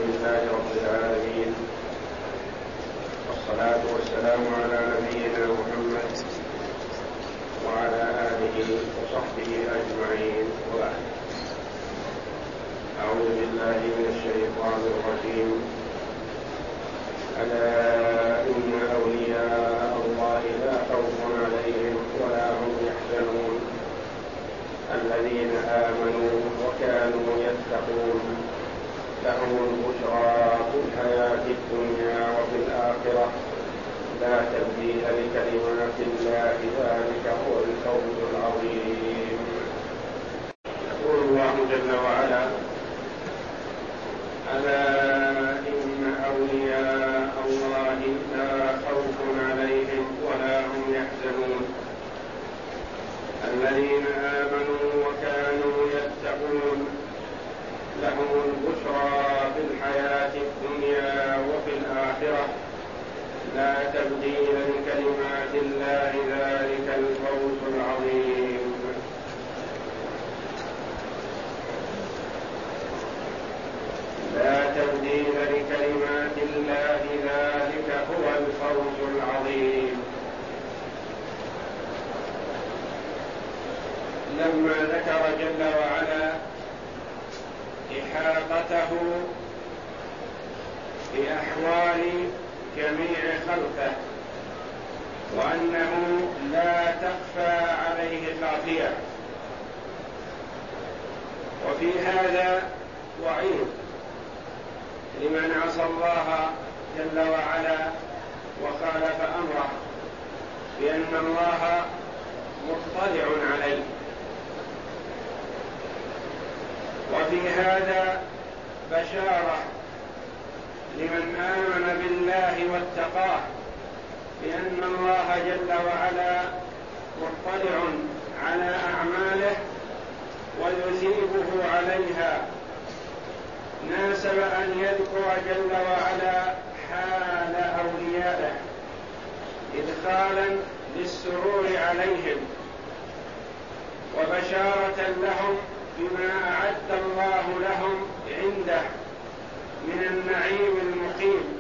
لله رب العالمين، والصلاة والسلام على نبينا محمد وعلى آله وصحبه أجمعين، وبعد. أعوذ بالله من الشيطان الرجيم. ألا إن أولياء الله لا خوف عليهم ولا هم يحزنون الذين آمنوا وكانوا يتقون لهم البشرى في الحياة الدنيا وفي الآخرة لا تبديل لكلمات الله ذلك هو الفوز العظيم. يقول الله جل وعلا: ألا إن أولياء الله لا خوف عليهم ولا هم يحزنون الذين آمنوا وكانوا يتقون لهم البشرى في الحياة الدنيا وفي الآخرة لا تبديل لكلمات الله ذلك الفوز العظيم. لا تبديل لكلمات الله ذلك هو الفوز العظيم. لما ذكر جل وعلا إحاطته بأحوال جميع خلقه وأنه لا تخفى عليه خافية، وفي هذا وعيد لمن عصى الله جل وعلا وخالف أمره بأن الله مطلع عليه، وفي هذا بشارة لمن آمن بالله واتقاه بأن الله جل وعلا مطلع على أعماله ويثيبه عليها. ناسب أن يذكر جل وعلا حال أوليائه إدخالا للسرور عليهم وبشارة لهم بما أعد الله لهم عنده من النعيم المقيم،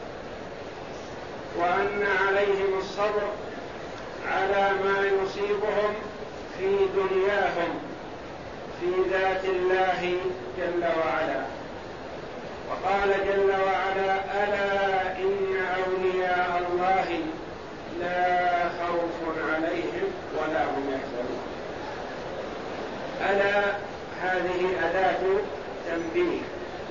وأن عليهم الصبر على ما يصيبهم في دنياهم في ذات الله جل وعلا. وقال جل وعلا: ألا إن أولياء الله لا خوف عليهم ولا هم يحزنون. ألا هذه أداة تنبيه،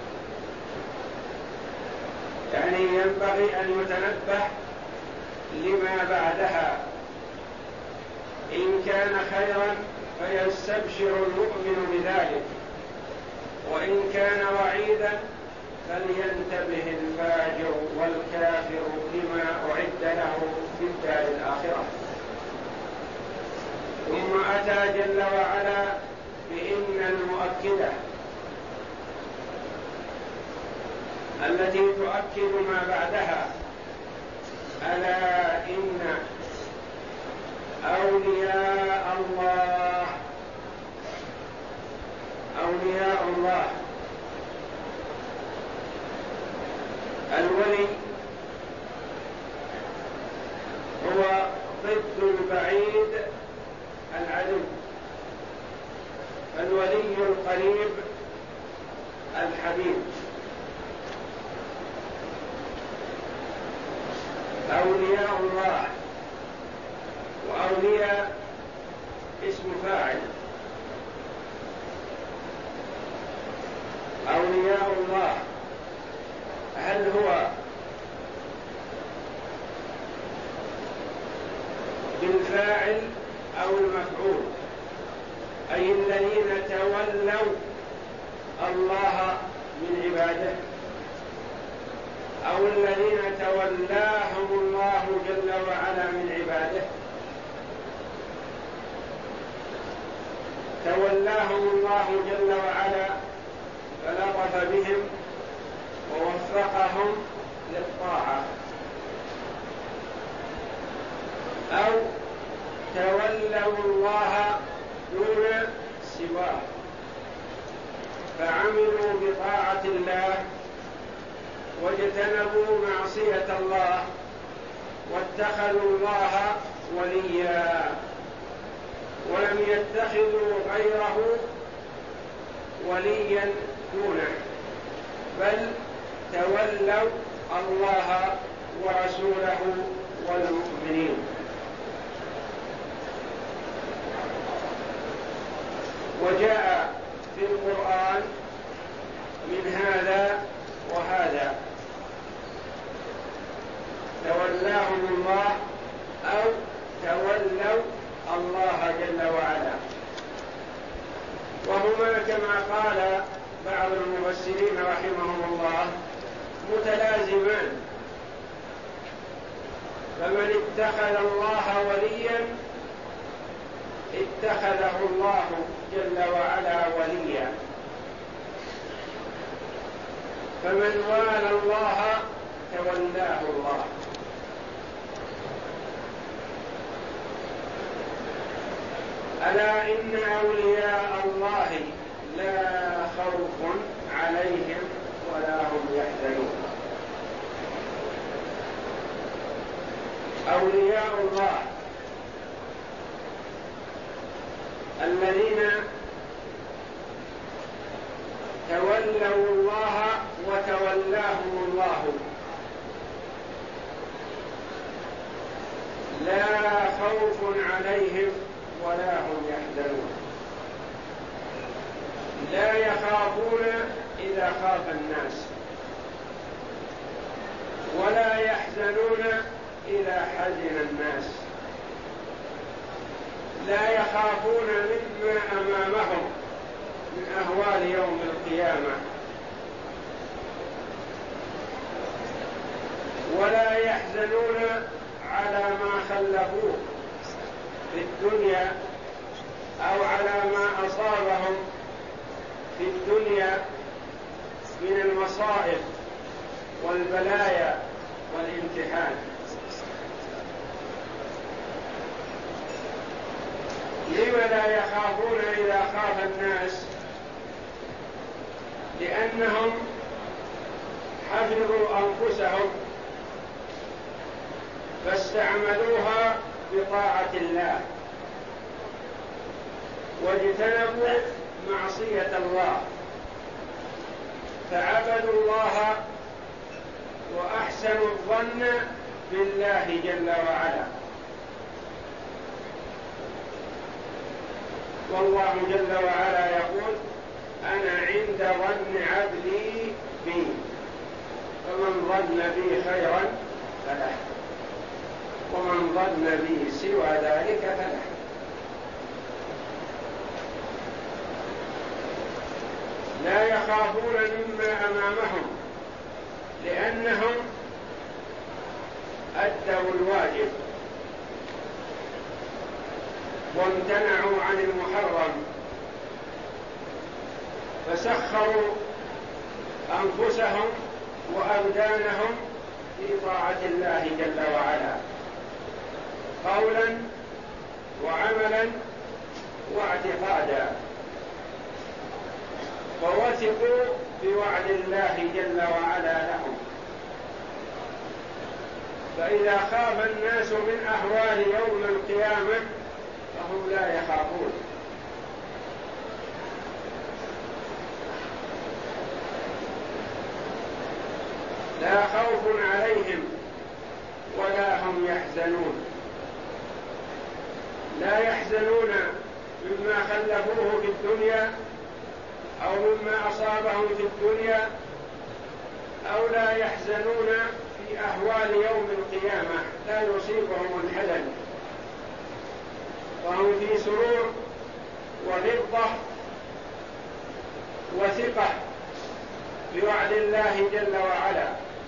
يعني ينبغي أن يتنبه لما بعدها. إن كان خيرا فيستبشر المؤمن بذلك، وإن كان وعيدا فلينتبه الفاجر والكافر لما أعد له في الدار الآخرة. ثم أتى جل وعلا بإن المؤكدة التي تؤكد ما بعدها: ألا إن أولياء الله. أولياء الله، الولي هو ضد البعيد العدو، الولي القريب الحبيب. أولياء الله، وأولياء اسم فاعل. أولياء الله هل هو بالفاعل أو المفعول؟ أي الذين تولوا الله من عباده، أو الذين تولاهم الله جل وعلا من عباده. تولاهم الله جل وعلا فلطف بهم ووفقهم للطاعة، أو تولوا الله دون سواه فعملوا بطاعة الله واجتنبوا معصية الله واتخذوا الله وليا ولم يتخذوا غيره وليا دونه، بل تولوا الله ورسوله والمؤمنين. وجاء في القرآن من هذا وهذا، تولاهم الله أو تولوا الله جل وعلا، وهما كما قال بعض المفسرين رحمهم الله متلازمان، فمن اتخذ الله وليا اتخذه الله جل وعلا وليا، فمن والى الله تولاه الله. ألا إن أولياء الله لا خوف عليهم ولا هم يحزنون. أولياء الله الذين تولوا الله وتولاهم الله لا خوف عليهم ولا هم يحزنون، لا يخافون إذا خاف الناس، ولا يحزنون إذا حزن الناس، لا يخافون مما أمامهم من أهوال يوم القيامة، ولا يحزنون على ما خلفوه في الدنيا أو على ما أصابهم في الدنيا من المصائب والبلايا والامتحان. لم لا يخافون إذا خاف الناس؟ لأنهم حفظوا أنفسهم فاستعملوها بطاعة الله واجتنبوا معصية الله، فعبدوا الله وأحسنوا الظن بالله جل وعلا. والله جل وعلا يقول: أنا عند ظن عبدي بي، فمن ظن بي خيرا فله، ومن ظن بي سوى ذلك فله. لا يخافون مما أمامهم لأنهم أدوا الواجب وامتنعوا عن المحرم، فسخروا أنفسهم وأبدانهم في طاعة الله جل وعلا قولا وعملا واعتقادا، ووثقوا بوعد الله جل وعلا لهم. فإذا خاف الناس من أهوال يوم القيامة فهم لا يخافون. لا خوف عليهم ولا هم يحزنون، لا يحزنون مما خلفوه في الدنيا أو مما أصابهم في الدنيا، أو لا يحزنون في أهوال يوم القيامة، لا يصيبهم الحزن، فهم في سرور ورضا وثقة بوعد الله جل وعلا.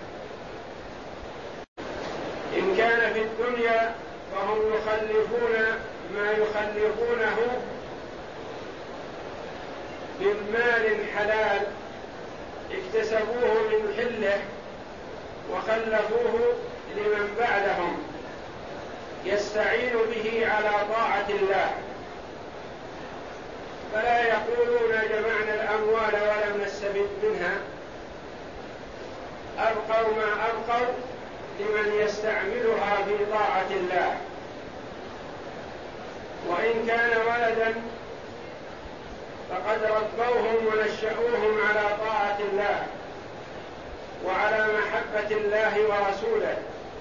إن كان في الدنيا فهم يخلفون ما يخلفونه من مال حلال اكتسبوه من حله وخلفوه لمن بعدهم يستعين به على طاعة الله، فلا يقولون جمعنا الأموال ولم نستفد منها، أبقوا ما أبقوا لمن يستعملها في طاعة الله، وإن كان ولدا فقد ربوهم ونشأوهم على طاعة الله وعلى محبة الله ورسوله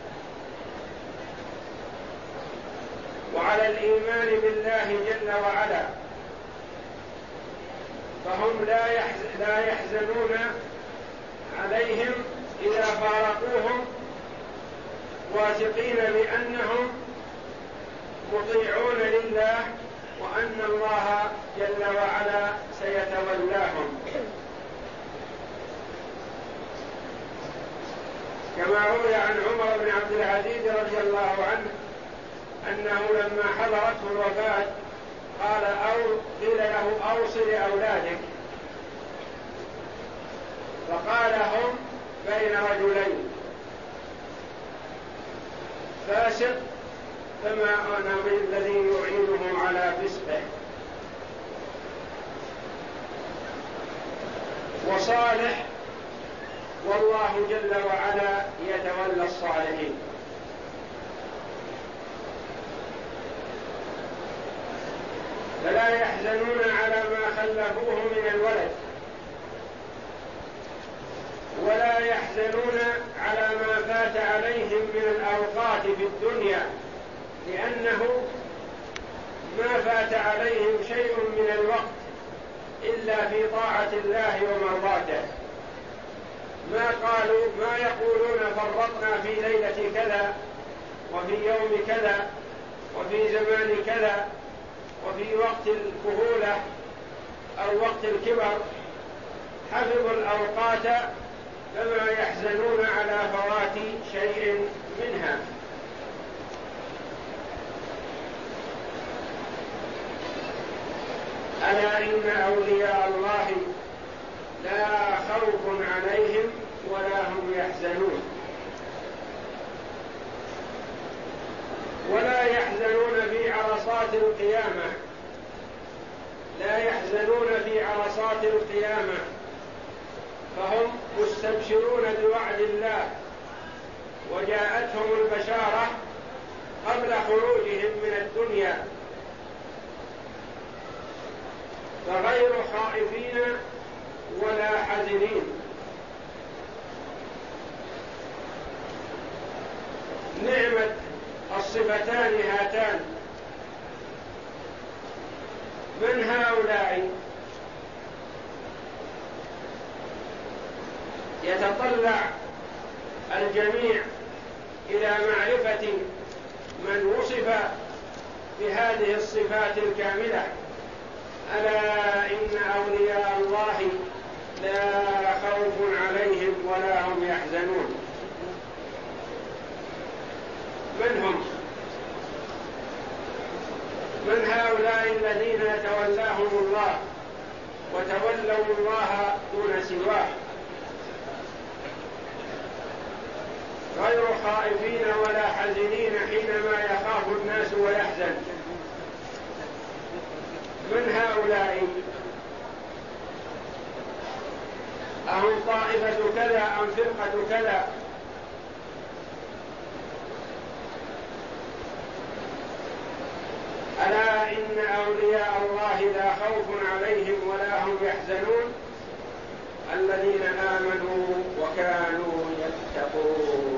وعلى الإيمان بالله جل وعلا، فهم لا يحزنون عليهم إذا فارقوهم، واثقين بأنهم مطيعون لله وأن الله جل وعلا سيتولاهم. كما روي عن عمر بن عبد العزيز رضي الله عنه أنه لما حضرته الوفاة قيل له أوصِ لأولادك، فقال هم بين رجلين، فاسق فما أنا بالذي يعينه على فسقه، وصالح والله جل وعلا يتولى الصالحين. فلا يحزنون على ما خلفوه من الولد، ولا يحزنون على ما فات عليهم من الأوقات في الدنيا، لأنه ما فات عليهم شيء من الوقت إلا في طاعة الله ومرضاته. ما يقولون فرطنا في ليلة كذا وفي يوم كذا وفي زمان كذا وفي وقت الكهولة أو وقت الكبر، حفظوا الأوقات فما يحزنون على فوات شيء منها. ألا إن أولياء الله لا خوف عليهم ولا هم يحزنون. ولا يحزنون في عرصات القيامة، لا يحزنون في عرصات القيامة، فهم مستبشرون بوعد الله، وجاءتهم البشارة قبل خروجهم من الدنيا، فغير خائفين ولا حزنين. نعمة الصفتان هاتان. من هؤلاء؟ يتطلع الجميع إلى معرفة من وصف بهذه الصفات الكاملة. ألا إن أولياء الله لا خوف عليهم ولا هم يحزنون. من هم؟ من هؤلاء الذين يتولاهم الله وتولوا الله دون سواه، غير خائفين ولا حزنين حينما يخاف الناس ويحزن. من هؤلاء؟ أهم طائفة كذا أم فرقة كذا؟ ألا إن أولياء الله لا خوف عليهم ولا هم يحزنون الذين آمنوا وكانوا يتقون.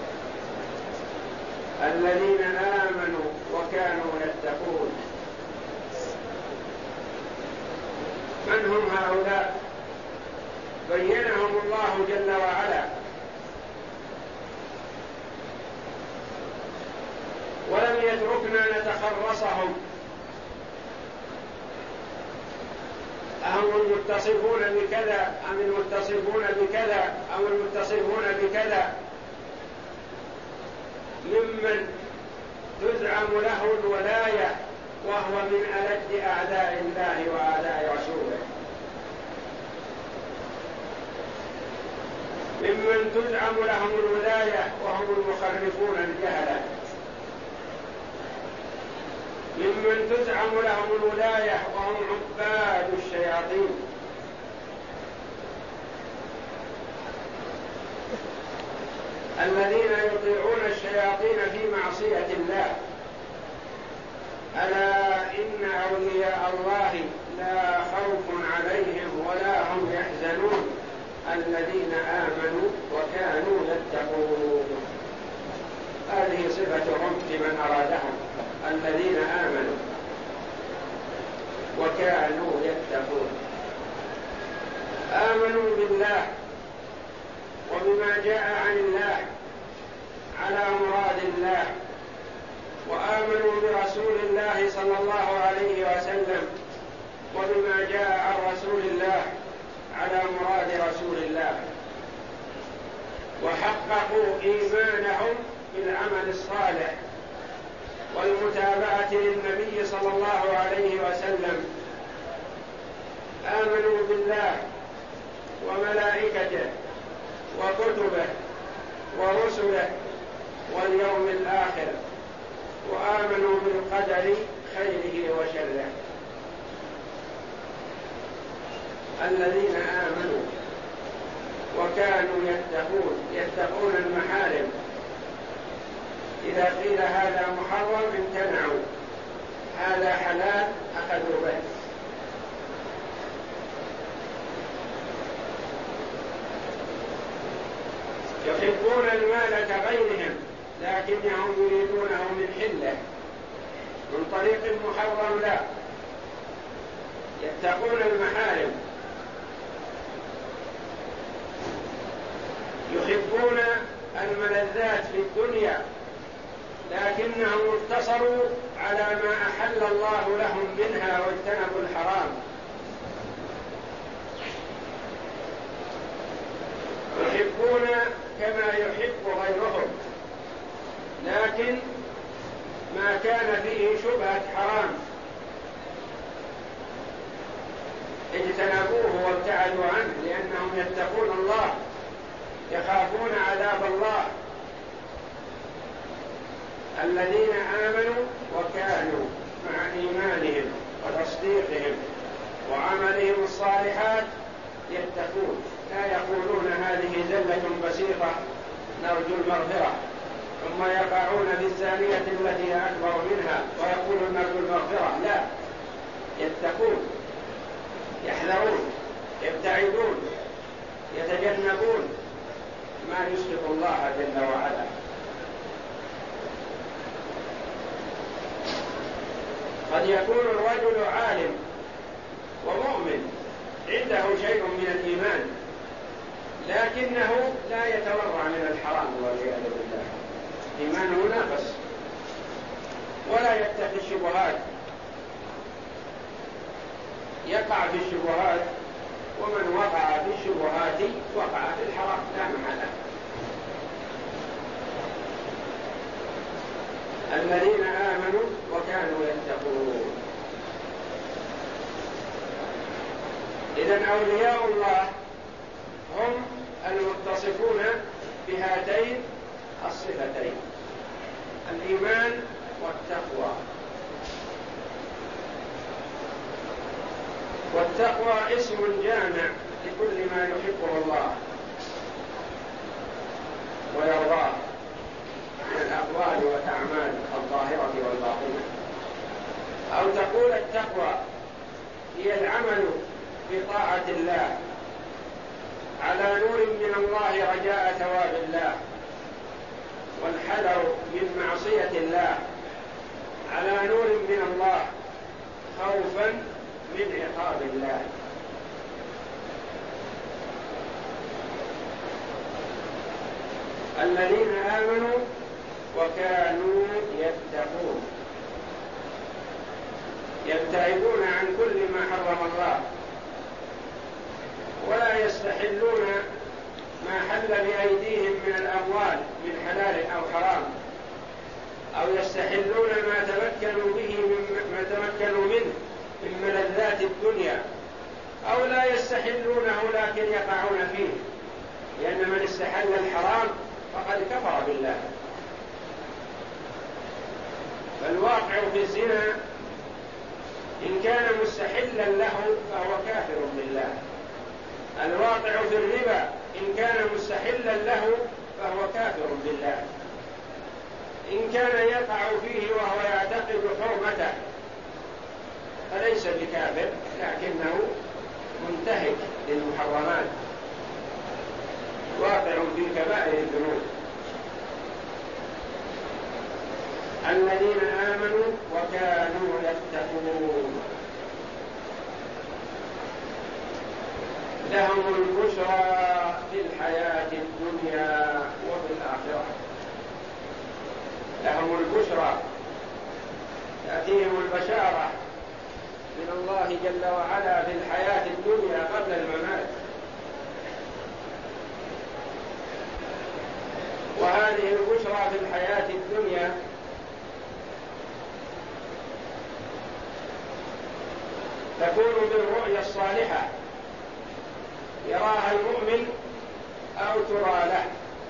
الذين آمنوا وكانوا يتقون. من هم هؤلاء؟ بينهم الله جل وعلا، ولم يتركنا نتخرصهم. أهم المتصفون بكذا أم المتصفون بكذا أو المتصفون بكذا، ممن تزعم له الولاية وهو من ألد أعداء الله وأعداء رسوله، ممن تزعم لهم الولاية وهم المخرفون الجهلة، ممن تزعم لهم الولاية وهم عباد الشياطين. الذين يطيعون الشياطين في معصية الله. ألا إن أولياء الله لا خوف عليهم ولا هم يحزنون الذين آمنوا وكانوا يتقون. هذه صفتهم لمن أرادهم، الذين آمنوا وكانوا يتقون. آمنوا بالله وبما جاء عن الله على مراد الله، وآمنوا برسول الله صلى الله عليه وسلم وبما جاء عن رسول الله على مراد رسول الله، وحققوا إيمانهم بالعمل الصالح والمتابعة للنبي صلى الله عليه وسلم. آمنوا بالله وملائكته وكتبه ورسله واليوم الآخر، وآمنوا بالقدر خيره وشره. الذين آمنوا وكانوا يتقون المحارم. إذا قيل هذا محرم امتنعوا، هذا حلال أخذوا به. يحبون المال كغيرهم لكنهم يريدونه من حله، من طريق محرم لا. يتقون المحارم، يحبون الملذات في الدنيا لكنهم اقتصروا على ما أحل الله لهم منها واجتنبوا الحرام. يحبون كما يحب غيرهم، لكن ما كان فيه شبهة حرام اجتنبوه وابتعدوا عنه، لأنهم يتقون الله، يخافون عذاب الله. الذين آمنوا وكانوا مع إيمانهم وتصديقهم وعملهم الصالحات يتقون، لا يقولون هذه زلة بسيطة نرجو المغفرة، ثم يقعون في الثانية التي هي أكبر منها ويقولون نرجو المغفرة. لا، يتقون، يحذرون، يبتعدون، يتجنبون ما يسخط الله جل وعلا. قد يكون الرجل عالم ومؤمن عنده شيء من الإيمان، لكنه لا يتورع من الحرام والعياذ بالله، إيمانه ناقص، ولا يتقي الشبهات، يقع في الشبهات، ومن وقع في الشبهات وقع في الحرام لا محالة. الذين آمنوا وكانوا يتقون. إذن أولياء الله هم المتصفون بهاتين الصفتين، الإيمان والتقوى. والتقوى اسم جامع لكل ما يحبه الله ويرضاه من الأقوال والأعمال الظاهرة والباطنة. أو تقول التقوى هي العمل بطاعة الله على نور من الله رجاء ثواب الله، والحذر من معصية الله على نور من الله خوفا من عقاب الله. الذين آمنوا وكانوا يتقون، يبتعدون عن كل ما حرم الله، ولا يستحلون ما حل بأيديهم من الأموال من حلال أو حرام، أو يستحلون ما تمكنوا منه من ملذات الدنيا، أو لا يستحلونه لكن يقعون فيه، لأن من استحل الحرام فقد كفر بالله. فالواقع في الزنا إن كان مستحلا له فهو كافر بالله، الواقع في الربا إن كان مستحلا له فهو كافر بالله. إن كان يقع فيه وهو يعتقد حرمته فليس بكافر، لكنه منتهك للمحرمات واقع في كبائر الذنوب. الذين آمنوا وكانوا يتقون لهم البشرى في الحياة الدنيا وفي الآخرة. لهم البشرى، تأتيهم البشارة من الله جل وعلا في الحياة الدنيا قبل الممات. وهذه البشرى في الحياة الدنيا تكون بالرؤيا الصالحة يراها المؤمن أو ترى له،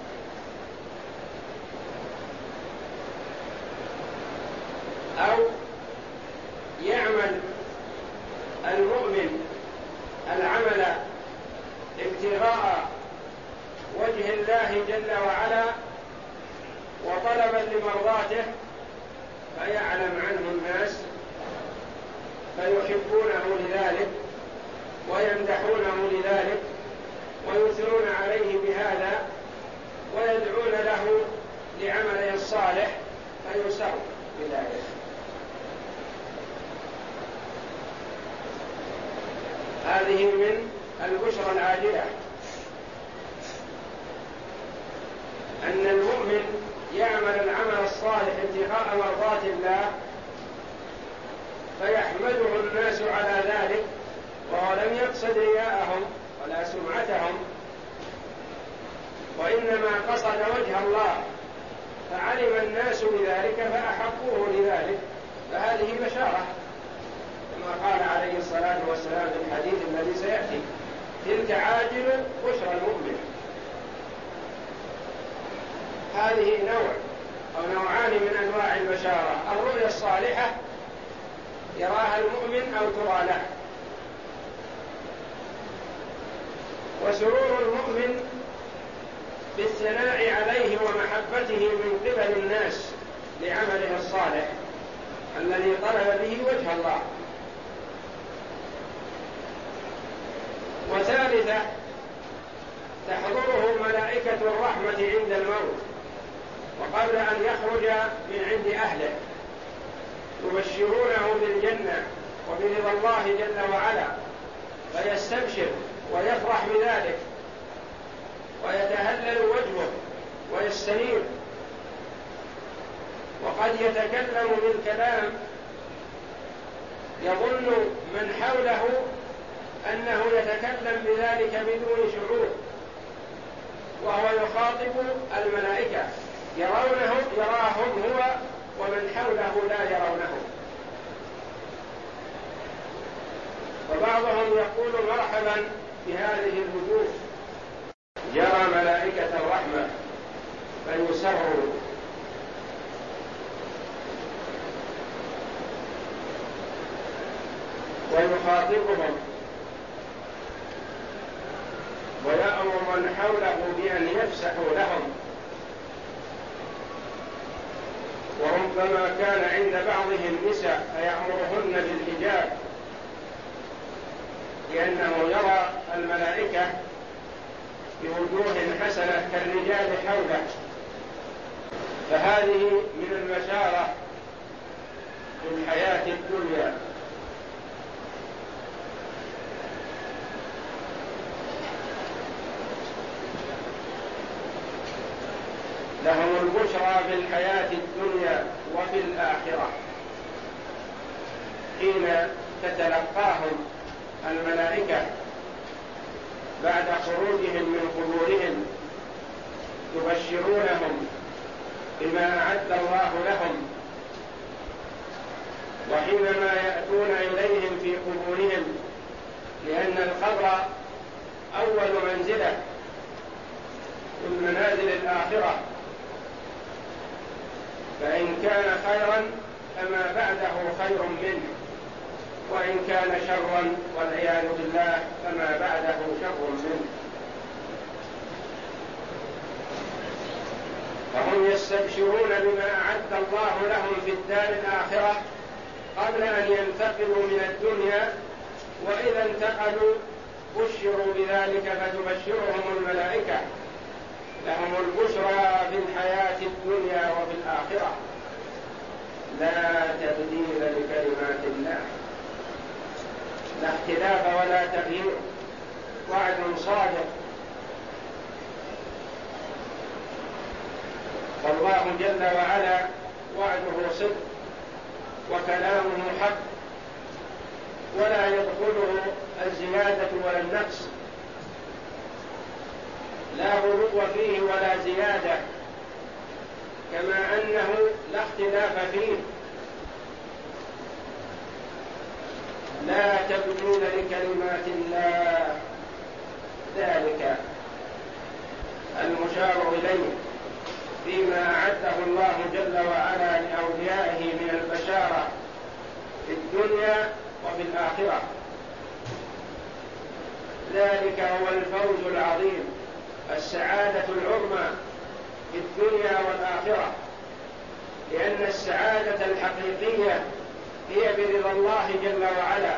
أو يعمل المؤمن العمل ابتغاء وجه الله جل وعلا وطلبا لمرضاته فيعلم عنه الناس فيحبونه لذلك ويمدحونه لذلك ويثنون عليه بهذا ويدعون له لعمله الصالح فيسر بذلك. هذه من البشرى العاجلة، أن المؤمن يعمل العمل الصالح ابتغاء مرضات الله فيحمده الناس على ذلك، وهو لم يقصد رياءهم ولا سمعتهم، وإنما قصد وجه الله، فعلم الناس بذلك فأحبوه لذلك، فهذه بشارة كما قال عليه الصلاة والسلام في الحديث الذي سيأتي: تلك عاجل بشرى المؤمن. هذه نوع أو نوعان من أنواع البشارة: الرؤيا الصالحة يراها المؤمن أو ترى له، وسرور المؤمن بالثناء عليه ومحبته من قبل الناس لعمله الصالح الذي طلب به وجه الله. وثالثة تحضره ملائكة الرحمة عند الموت وقبل أن يخرج من عند أهله، يبشرونه بالجنة وبرضا الله جل وعلا، فيستبشر ويفرح بذلك ويتهلل وجهه ويستنير، وقد يتكلم بالكلام يظن من حوله أنه يتكلم بذلك بدون شعور، وهو يخاطب الملائكة يراهم هو ومن حوله لا يرونه. وبعضهم يقول: مرحبا بهذه الوجوه، يرى ملائكة الرحمة فيسروا. ويخاطبهم ويأمر من حوله بأن يفسحوا لهم. وربما كان عند بعضهم نساء فيأمرهن بالحجاب، لأنه يرى الملائكة بوجوه حسنة كالرجال حوله. فهذه من البشارة في الحياة الدنيا. لهم البشرى في الحياة الدنيا وفي الآخرة، حين تتلقاهم الملائكة بعد خروجهم من قبورهم يبشرونهم بما أعد الله لهم. وحينما يأتون إليهم في قبورهم، لأن القبر أول منزلة من منازل الآخرة، فإن كان خيرا فما بعده خير منه، وإن كان شرا والعياذ بالله فما بعده شر منه. وهم يستبشرون بما أعد الله لهم في الدار الآخرة قبل أن ينتقلوا من الدنيا، وإذا انتقلوا بشروا بذلك فتبشرهم الملائكة لهم البشرى في الحياة الدنيا وفي الآخرة لا تبديل لكلمات الله، لا اختلاف ولا تغيير، وعد صادق. والله جل وعلا وعده صدق وكلامه حق، ولا يدخله الزيادة ولا النقص، لا غلو فيه ولا زيادة، كما أنه لا اختلاف فيه. لا تبديل لكلمات الله، ذلك المشار إليه فيما أعده الله جل وعلا لأوليائه من البشارة في الدنيا وفي الآخرة. ذلك هو الفوز العظيم، السعادة العظمى في الدنيا والآخرة، لأن السعادة الحقيقية هي برضا الله جل وعلا،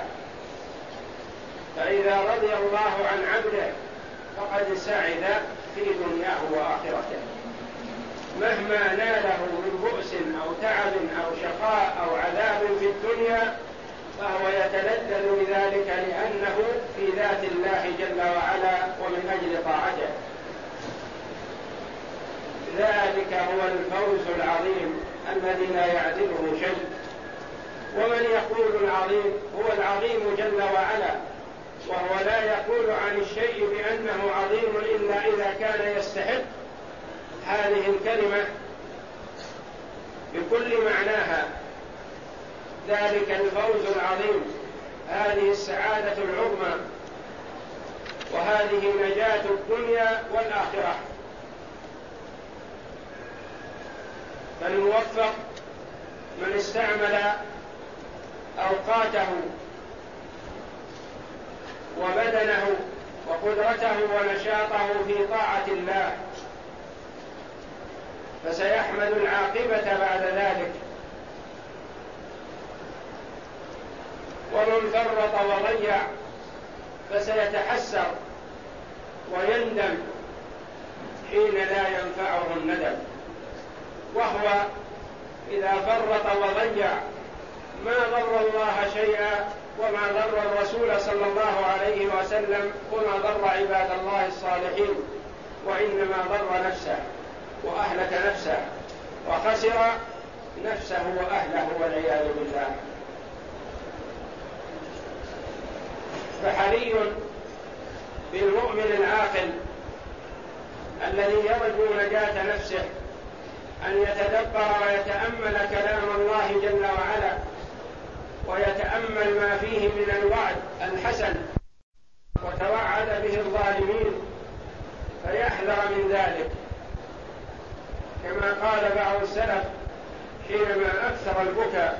فإذا رضي الله عن عبده فقد سعد في دنياه وآخرته، مهما ناله من بؤس أو تعب أو شقاء أو عذاب في الدنيا فهو يتلذذ بذلك لأنه في ذات الله جل وعلا ومن أجل طاعته. ذلك هو الفوز العظيم الذي لا يعدله شيء. ومن يقول العظيم هو العظيم جل وعلا، وهو لا يقول عن الشيء بأنه عظيم إلا إذا كان يستحق هذه الكلمة بكل معناها. ذلك الفوز العظيم، هذه السعادة العظمى، وهذه نجاة الدنيا والآخرة. فالموفق من استعمل أوقاته وبدنه وقدرته ونشاطه في طاعة الله، فسيحمد العاقبة بعد ذلك. ومن فرط وضيع فسيتحسر ويندم حين لا ينفعه الندم. وهو إذا فرط وضيع ما ضر الله شيئا وما ضر الرسول صلى الله عليه وسلم وما ضر عباد الله الصالحين، وإنما ضر نفسه وأهلك نفسه وخسر نفسه وأهله والعياذ بالله. فحري بالمؤمن العاقل الذي يرجو نجاة نفسه أن يتدبر ويتأمل كلام الله جل وعلا، ويتأمل ما فيه من الوعد الحسن وتوعد به الظالمين فيحذر من ذلك. كما قال بعض السلف حينما أكثر البكاء،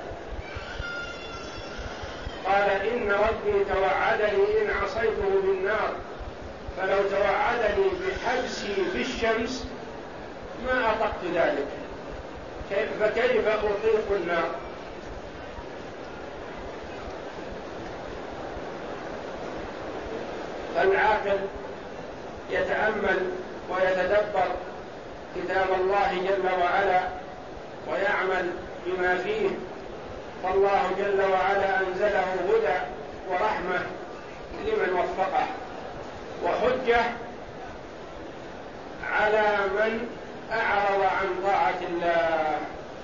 قال إن ربي توعدني إن عصيته بالنار، فلو توعدني بحبسي في الشمس ما أطقت ذلك، فكيف أطيق النار؟ فالعاقل يتأمل ويتدبر كتاب الله جل وعلا ويعمل بما فيه، فالله جل وعلا أنزله هدى ورحمة لمن وفقه، وحجة على من أعرض عن طاعة الله.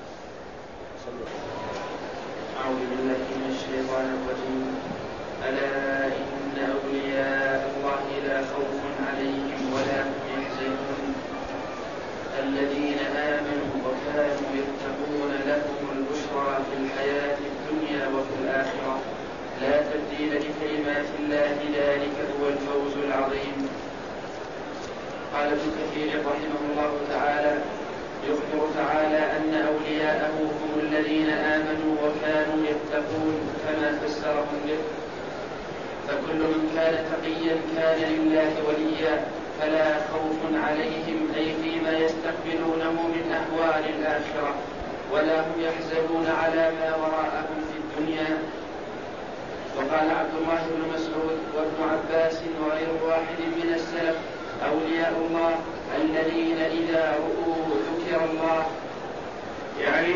أعوذ بالله من الشيطان الرجيم. ألا إن أولياء الله لا خوف عليهم ولا هم يحزنون الذين آمنوا وكانوا يتقون لهم البشرى في الحياة الدنيا وفي الآخرة لا تبديل لكلمات الله ذلك هو الفوز العظيم. قال ابن كثير رحمه الله تعالى: يخبر تعالى أن أولياءه هم الذين آمنوا وكانوا يتقون كما فسرهم به، فكل من كان تقيا كان لله وليا، فلا خوف عليهم أي فيما يستقبلونه من أهوال الآخرة، ولا هم يحزنون على ما وراءهم في الدنيا. وقال عبد الله بن مسعود وابن عباس وغير واحد من السلف: أولياء الله الذين إذا رؤوا ذكر الله، يعني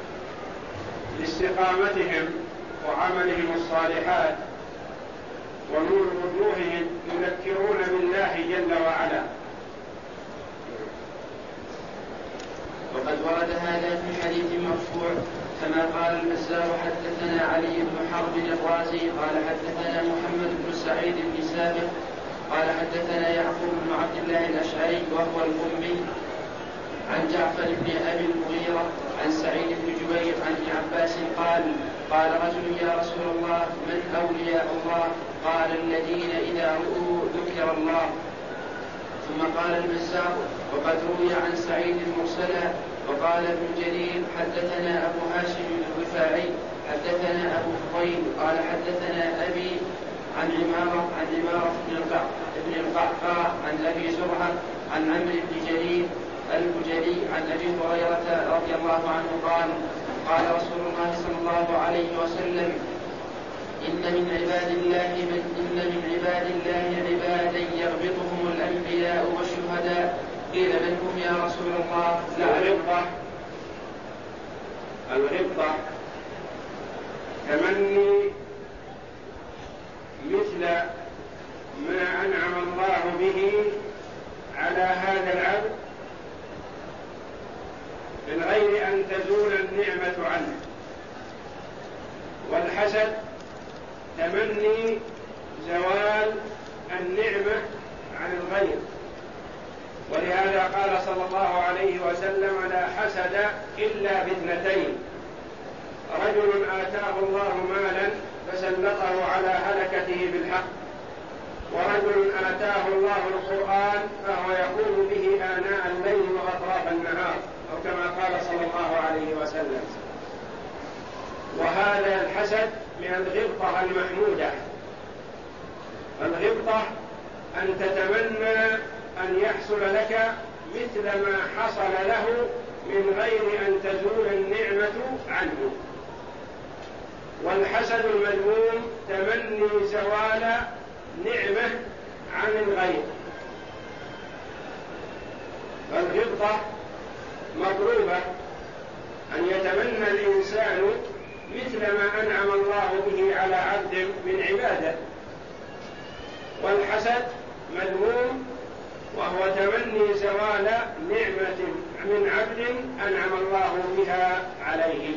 لاستقامتهم وعملهم الصالحات ونور وجوههم يذكرون بالله جل وعلا. وقد ورد هذا في حديث مرفوع كما قال البزار: حدثنا علي بن حرب الرازي قال حدثنا محمد بن سعيد بن سابق قال حدثنا يعقوب بن عبد الله الأشعري وهو القمي عن جعفر بن أبي المغيرة عن سعيد بن جبير عن ابن عباس قال: قال رجل: يا رسول الله من أولياء الله؟ قال: الذين إذا رؤوا ذكر الله. ثم قال البزار: وقد روي عن سعيد مرسلا. وقال ابن جرير: حدثنا أبو هاشم الرفاعي حدثنا أبو فضيل قال حدثنا أبي عن عمارة بن القعقاع عن أبي زرعة عن عمرو بن جرير البجلي عن أبي هريرة رضي الله عنه قال: قال رسول الله صلى الله عليه وسلم: إن من عباد الله عبادا يغبطهم الأنبياء والشهداء. قيل: من هم يا رسول الله؟ الغبطة تمني مثل ما أنعم الله به على هذا العبد من غير أن تزول النعمة عنه. والحسد تمني زوال النعمة عن الغير، ولهذا قال صلى الله عليه وسلم: لا حسد إلا باثنتين: رجل آتاه الله مالا فسلطه على هلكته بالحق، ورجل آتاه الله القرآن فهو يقوم به آناء الليل وأطراف النهار، أو كما قال صلى الله عليه وسلم. وهذا الحسد من الغبطة المحمودة. الغبطة أن تتمنى أن يحصل لك مثل ما حصل له من غير أن تزول النعمة عنه. والحسد المذموم تمني زوال نعمة عن الغير. فالغبطة مطلوبة، أن يتمنى الإنسان مثل ما أنعم الله به على عبد من عباده. والحسد مذموم، وهو تمني زوال نعمة من عبد أنعم الله بها عليه.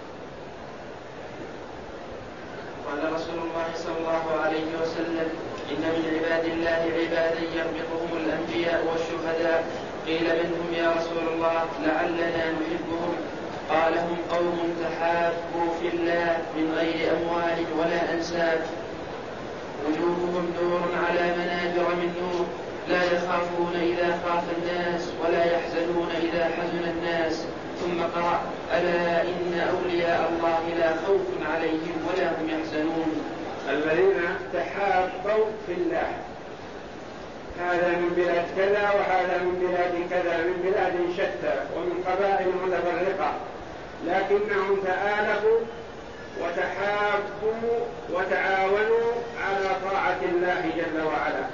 قال رسول الله صلى الله عليه وسلم: إن من عباد الله عبادا يغبطهم الأنبياء والشهداء. قيل: من هم يا رسول الله؟ لعلنا نحبهم. قال: هم قوم تحابوا في الله من غير أموال ولا أنساب، وجوههم نور على منابر من نور، لا يخافون إذا خاف الناس ولا يحزنون إذا حزن الناس. ثم قرأ: ألا إن أولياء الله لا خوف عليهم ولا هم يحزنون. الذين تحابوا في الله، هذا من بلاد كذا وهذا من بلاد كذا، من بلاد شتى ومن قبائل متفرقة، لكنهم تآلفوا وتحابوا وتعاونوا على طاعة الله جل وعلا.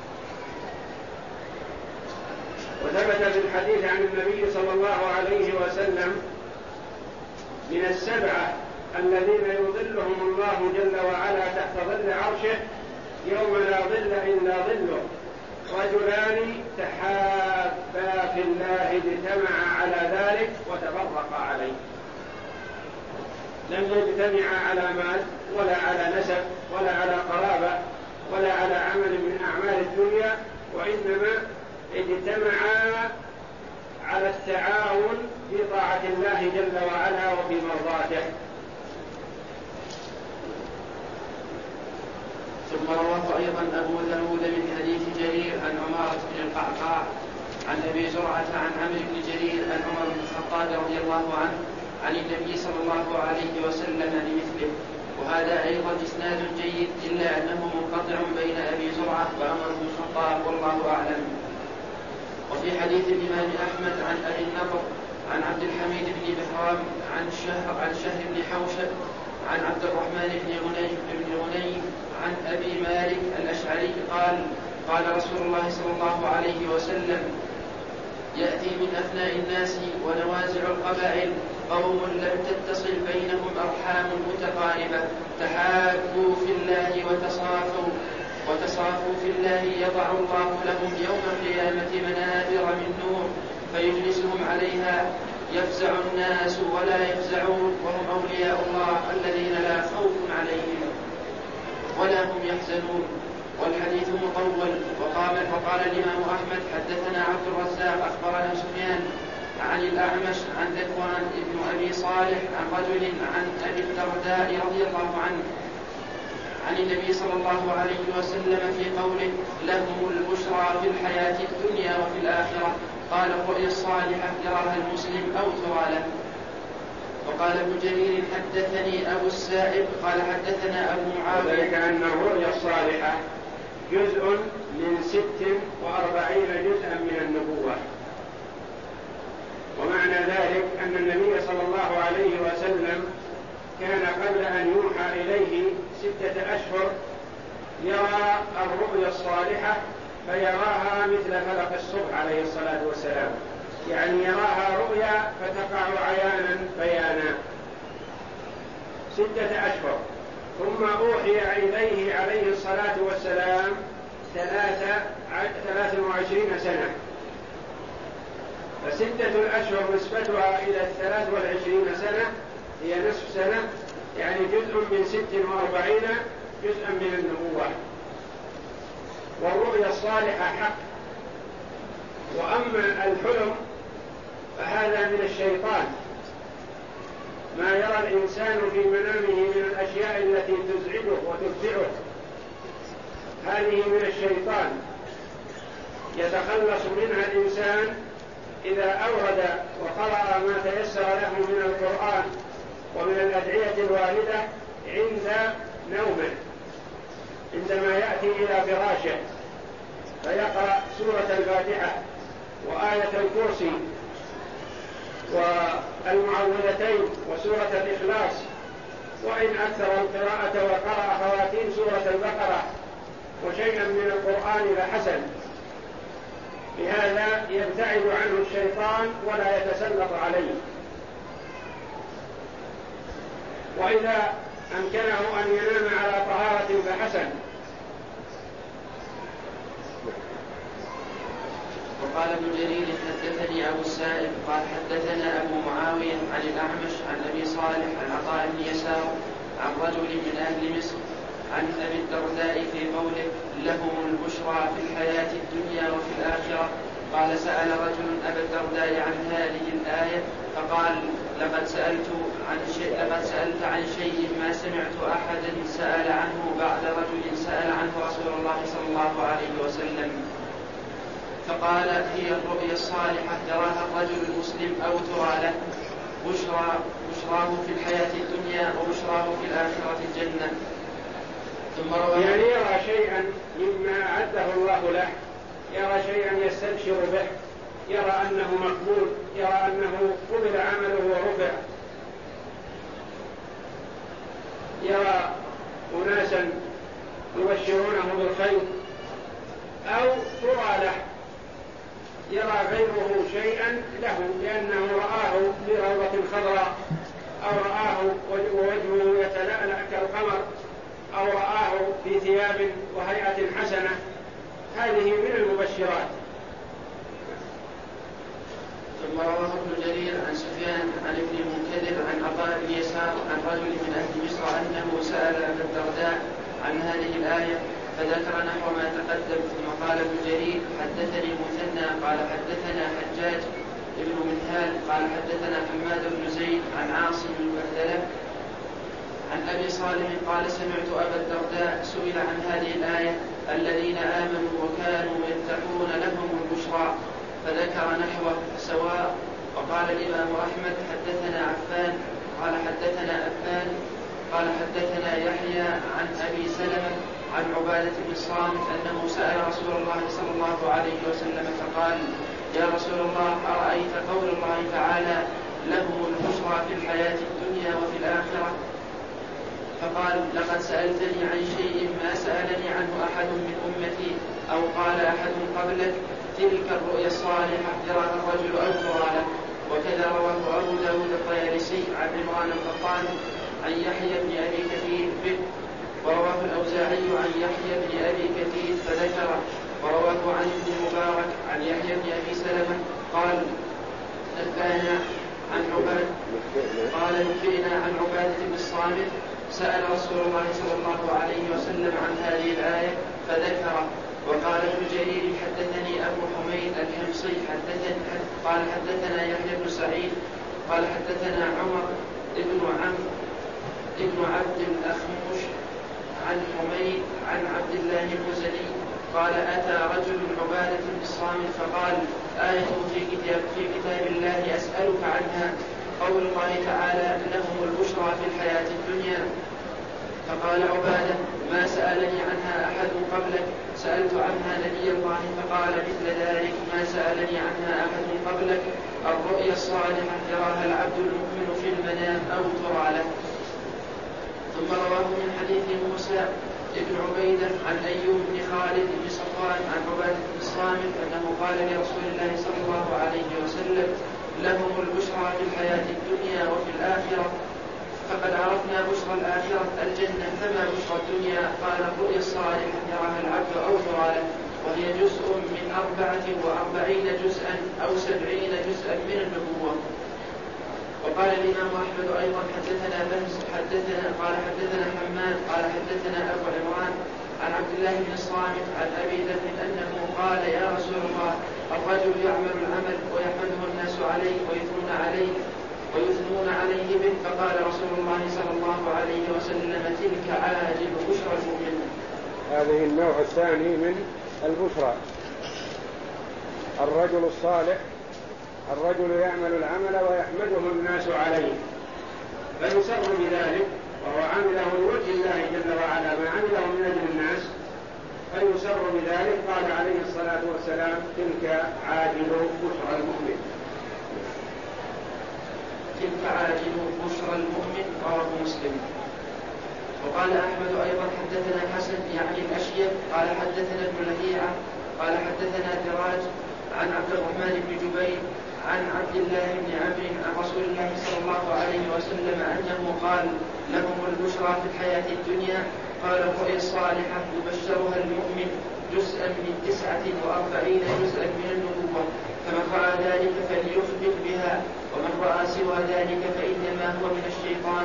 وثبت في الحديث عن النبي صلى الله عليه وسلم: من السبعة الذين يظلهم الله جل وعلا تحت ظل عرشه يوم لا ظل إلا ظله: رجلان تحابا في الله اجتمعا على ذلك وتفرقا عليه. لم يجتمعا على مال ولا على نسب ولا على قرابة ولا على عمل من أعمال الدنيا، وإنما اجتمعا على التعاون في طاعة الله جل وعلا وفي مرضاته. ثم رواه أيضا أبو داود من حديث جرير عن عمارة بن القعقاع عن أبي زرعة عن عمرو بن جرير عن عمر بن الخطاب رضي الله عنه عن النبي صلى الله عليه وسلم بمثله. وهذا أيضا إسناد جيد، إلا أنه منقطع بين أبي زرعة وعمر بن الخطاب، والله أعلم. وفي حديث الإمام أحمد عن أبي النضر عن عبد الحميد بن بهرام عن شهر بن حوشب عن عبد الرحمن بن غنيم عن أبي مالك الأشعري قال رسول الله صلى الله عليه وسلم: يأتي من أثناء الناس ونوازع القبائل قوم لم تتصل بينهم أرحام متقاربة تحابوا في الله وتصافوا في الله يضع الله لهم يوم القيامة منابر من نور فيجلسهم عليها يفزع الناس ولا يفزعون وهم أولياء الله الذين لا خوف عليهم ولا هم يحزنون. والحديث مطول. وقال الإمام أحمد: حدثنا عبد الرزاق أخبرنا سفيان عن الأعمش عن ذكوان بن أبي صالح عن رجل عن أبي الدرداء رضي الله عنه عن النبي صلى الله عليه وسلم في قوله: لهم البشرى في الحياة الدنيا وفي الآخرة. قال: الرؤيا الصالحة يراها المسلم أو ترى له. وقال ابن جرير: حدثني أبو السائب قال حدثنا أبو معاوية. وذلك أن الرؤيا الصالحة جزء من 46 جزءا من النبوة. ومعنى ذلك أن النبي صلى الله عليه وسلم كان قبل أن يوحى إليه 6 أشهر يرى الرؤيا الصالحة فيراها مثل فلق الصبح عليه الصلاة والسلام، يعني يراها رؤيا فتقع عيانا بيانا 6 أشهر. ثم أوحي إليه عليه الصلاة والسلام 23 سنة، ف6 أشهر نسبتها إلى 23 سنة هي نصف سنة، يعني جزء من 46 جزءا من النبوة. والرؤيا الصالحة حق. وأما الحلم فهذا من الشيطان، ما يرى الإنسان في منامه من الأشياء التي تزعجه وتفزعه، هذه من الشيطان يتخلص منها الإنسان إذا أورد وقرأ ما تيسر له من القرآن ومن الأدعية الواردة عند نومه، عندما يأتي إلى فراشه فيقرأ سورة الفاتحة وآية الكرسي والمعوذتين وسورة الإخلاص، وإن أكثر القراءة وقرأ خواتيم سورة البقرة وشيئا من القرآن فحسن. بهذا يبتعد عنه الشيطان ولا يتسلط عليه. وإذا أمكنه أن ينام على طهارة فحسن. وقال ابن جرير: حدثني أبو السائب قال حدثنا أبو معاوية عن الأعمش عن أبي صالح عن عطاء بن يسار عن رجل من أهل مصر عن أبي الدرداء في قوله: لهم البشرى في الحياة الدنيا وفي الآخرة. قال: سأل رجل أبا الدرداء عن هذه الآية فقال: لقد سألت عن شيء ما سمعت أحدا سأل عنه بعد رجل سأل عنه رسول الله صلى الله عليه وسلم. فقال: هي الرؤيا الصالحة يراها الرجل المسلم أو ترى له، بشراه في الحياة الدنيا وبشراه في الآخرة الجنة. ثم روى يعني يرى شيئا مما أعده الله له، يرى شيئا يستبشر به، يرى أنه مقبول، يرى أنه قبل عمله ورفع، يرى أناسا يبشرونه بالخير، أو ترى له، يرى غيره شيئا له لأنه رآه في روضة خضراء، أو رآه ووجهه يتلألأ كالقمر، أو رآه في ثياب وهيئة حسنة. هذه من المبشرات. ثم رواه ابن جرير عن سفيان عن ابن المنكدر عن عطاء بن يسار عن رجل من أهل مصر أنه سأل أبا الدرداء عن هذه الآية فذكر نحو ما تقدم. ثم قال ابن جرير: حدثني مثنى قال حدثنا حجاج ابن منهال قال حدثنا حماد بن زيد عن عاصم البهدلة عن أبي صالح قال: سمعت أبا الدرداء سئل عن هذه الآية: الذين آمنوا وكانوا يتقون لهم البشرى، فذكر نحوه سواء. وقال الإمام أحمد: حدثنا عفان قال حدثنا أبان قال حدثنا يحيى عن أبي سلمة عن عبادة بن الصامت أنه سأل رسول الله صلى الله عليه وسلم فقال: يا رسول الله، أرأيت قول الله تعالى: لهم البشرى في الحياة الدنيا وفي الآخرة؟ فقال: لقد سألتني عن شيء ما سألني عنه أحد من أمتي، أو قال أحد قبلك: تلك الرؤيا الصالحة يراها الرجل أو ترى له. وكذا رواه أبو داود الطيالسي عن عمران القطان عن يحيى بن أبي كثير به، ورواه الأوزاعي عن يحيى بن أبي كثير فذكره، ورواه عن ابن المبارك عن يحيى بن أبي سلمة قال: نبئنا عن عبادة بن الصامت سأل رسول الله صلى الله عليه وسلم عن هذه الآية فذكره. وقال ابن جرير: حدثني أبو حميد الحمصي قال حدثنا يحيى بن سعيد قال حدثنا عمر ابن عبد الأخمش عن حميد عن عبد الله المزني قال: أتى رجل عبادة بن الصامت فقال: آية في كتاب الله أسألك عنها، قول الله تعالى: لهم البشرى في الحياة الدنيا. فقال عبادة: ما سألني عنها أحد قبلك، سألت عنها نبي الله فقال مثل ذلك ما سألني عنها أحد قبلك، الرؤيا الصالحة يراها العبد المؤمن في المنام أو ترى له. ثم رواه من حديث موسى ابن عبيدة عن أيوب بن خالد بن صفوان عن عبادة بن الصامت أنه قال لرسول الله صلى الله عليه وسلم: لهم البشرى في الحياة الدنيا وفي الآخرة، فقد عرفنا بشرى الآخرة الجنة، فما بشرى الدنيا؟ قال: الرؤيا الصالحة يراها العبد أو ترى له، وهي جزء من 44 جزءا أو 70 جزءا من النبوة. وقال الإمام أحمد أيضا: حدثنا بهز حدثنا حماد قال حدثنا أبو عمران عن عبد الله بن الصامت عن أبي ذر أنه قال: يا رسول الله، الرجل يعمل العمل ويحمده الناس عليه ويثنون عليه به، فقال رسول الله صلى الله عليه وسلم: تلك عاجل بشرى المؤمن. هذه النوع الثاني من البشرى. الرجل الصالح، الرجل يعمل العمل ويحمده الناس عليه فيسر بذلك، وهو عمله لوجه الله جل وعلا، ما عمله من أجل الناس فيسر بذلك. قال عليه الصلاة والسلام: تلك عاجل بشرى المؤمن. تلك عاجل بشرى المؤمن، رواه مسلم. وقال أحمد أيضا: حدثنا حسن يعني الأشيب قال حدثنا ابن لهيعة قال حدثنا دراج عن عبد الرحمن بن جبير عن عبد الله بن عمرو عن رسول الله صلى الله عليه وسلم أنه قال: لهم البشرى في الحياة الدنيا. قال: الرؤيا الصالحة يبشرها المؤمن جزءا من 49 جزءا من النبوة، فمن رأى ذلك فليخبر بها، ومن رأى سوى ذلك فإنما هو من الشيطان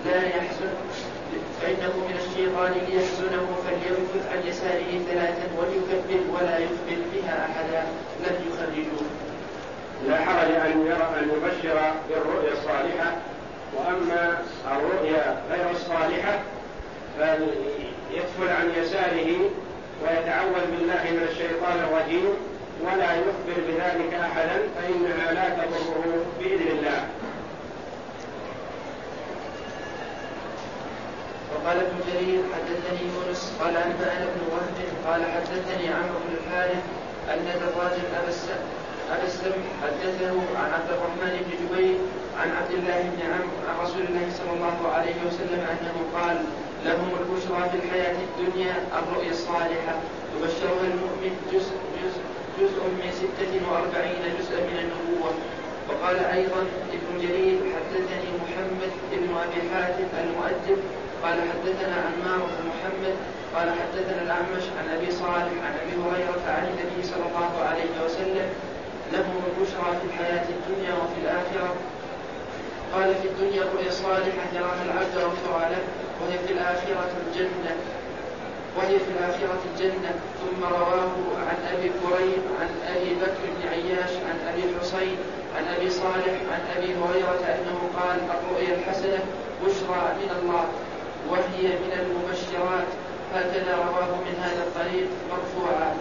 ليحزنه فلينفث عن يساره 3 وليكبر ولا يخبر بها أحدا. لم يخرجوه. لا حرج أن يبشر بالرؤيا الصالحة، وأما الرؤيا غير الصالحة فيدخل عن يساره ويتعوذ بالله من الشيطان الرجيم ولا يخبر بذلك أحدا، فإنها لا تضره بإذن الله. وقال ابن جرير: حدثني يونس قال أنبأنا ابن وهب قال حدثني عمرو بن الحارث أن دراج أبا السمح حدثه عن عبد الرحمن بن جبير عن عبد الله بن عمرو عن رسول الله صلى الله عليه وسلم أنه قال: لهم البشرى في الحياة الدنيا، الرؤيا الصالحة يبشرها المؤمن جزء من 46 جزءا من النبوة. وقال أيضا ابن جرير: حدثني محمد بن أبي حاتم المؤدب قال حدثنا عمار بن محمد قال حدثنا الأعمش عن أبي صالح عن أبي هريرة عن النبي صلى الله عليه وسلم: لهم البشرى في الحياة الدنيا وفي الآخرة. قال: في الدنيا رؤيا صالحة يراها العبد أو ترى له، وهي في الآخرة الجنة. ثم رواه عن أبي كريب عن أبي بكر بن عياش عن أبي حصين عن أبي صالح عن أبي هريرة أنه قال: الرؤيا الحسنة بشرى من الله وهي من المبشرات. هكذا رواه من هذا الطريق مرفوعا.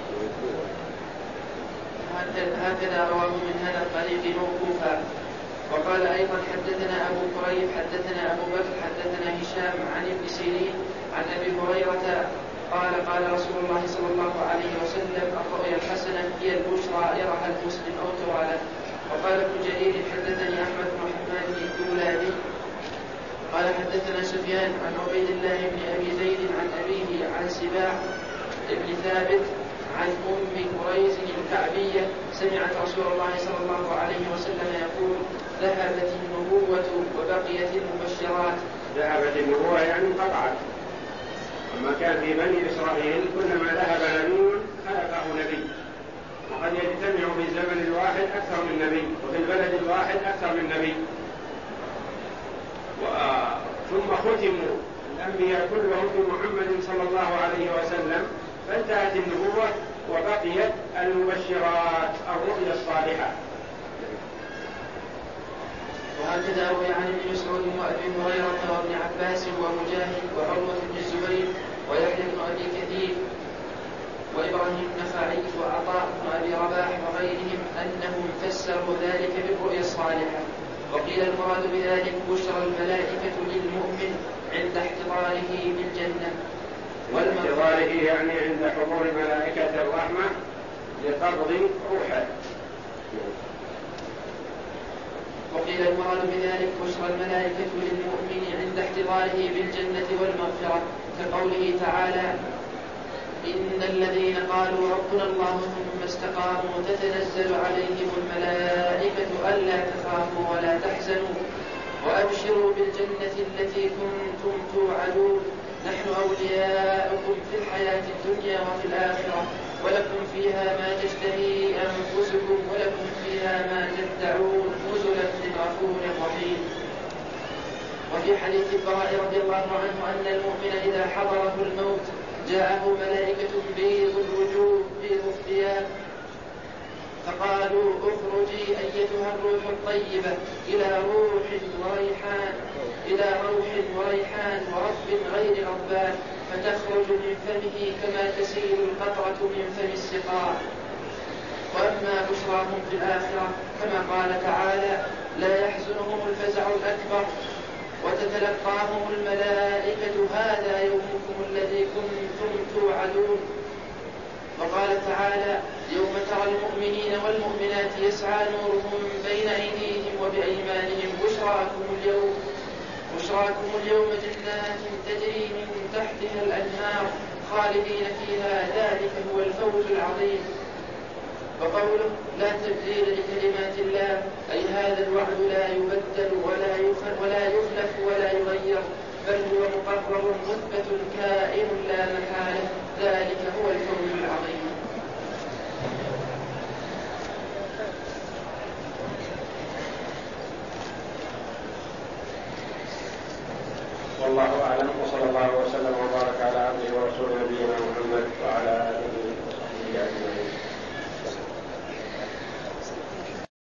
هكذا رواه من هذا الطريق موقوفا. وقال أيضا: حدثنا أبو كريب حدثنا أبو بكر حدثنا هشام عن ابن سيرين عن أبي هريرة قال رسول الله صلى الله عليه وسلم: الرؤيا الحسنة هي البشرى يرها المسلم أو ترى له. وقال ابن جرير: حدثني أحمد بن حماد الدولابي قال حدثنا سفيان عن عبيد الله بن أبي زيد عن أبيه عن سباع بن ثابت عن كريز الكعبية سمعت رسول الله صلى الله عليه وسلم يقول: ذهبت النبوة وبقيت المبشرات. ذهبت النبوة يعني انقطعت. أما كان في بني إسرائيل كلما ذهب نبي خلفه نبي، وقد يجتمع في الزمن الواحد أكثر من نبي، وفي البلد الواحد أكثر من نبي. ثم ختموا الأنبياء كلهم بمحمد صلى الله عليه وسلم، فانتهت النبوة وبقيت المبشرات الرؤيا الصالحة. وهكذا روي عن ابن مسعود وابي هريره وابن عباس ومجاهد وعروه بن الزبير ويحيى بن ابي كثير وابراهيم النخعي وعطاء بن ابي رباح وغيرهم انهم فسروا ذلك بالرؤيا الصالحه. وقيل المراد بذلك بشرى الملائكه للمؤمن عند احتضاره بالجنه. والاحتضاره يعني عند حضور ملائكه الرحمه لقبض روحه. وقيل المراد بذلك بشرى الملائكة للمؤمن عند احتضاره بالجنة والمغفرة، كقوله تعالى: إن الذين قالوا ربنا الله ثم استقاموا تتنزل عليهم الملائكة ألا تخافوا ولا تحزنوا وأبشروا بالجنة التي كنتم توعدون نحن أولياؤكم في الحياة الدنيا وفي الآخرة ولكم فيها ما تشتهي أنفسكم ولكم فيها ما تدعون نزلا من غفور رحيم. وفي حديث البراء رضي الله عنه أن المؤمن إذا حضره الموت جاءه ملائكة بيض الوجوه بيض الثياب فقالوا: اخرجي أيتها الروح الطيبة إلى روح وريحان ورب غير غضبان، فتخرج من فمه كما تسيل القطرة من فم السقاء. وأما بشراهم في الآخرة كما قال تعالى: لا يحزنهم الفزع الأكبر وتتلقاهم الملائكة هذا يومكم الذي كنتم توعدون. وقال تعالى: يوم ترى المؤمنين والمؤمنات يسعى نورهم بين أيديهم وبأيمانهم بشراكم اليوم جنات تجري من تحتها الأنهار خالدين فيها ذلك هو الفوز العظيم. وقوله: لا تبديل لكلمات الله أي هذا الوعد لا يبدل ولا يخلف ولا يغير، بل هو مقرر مثبت كائن لا محالة، ذلك هو الفوز العظيم. والله أعلم، وصلى الله وسلم وبارك على عبده ورسوله نبينا محمد وعلى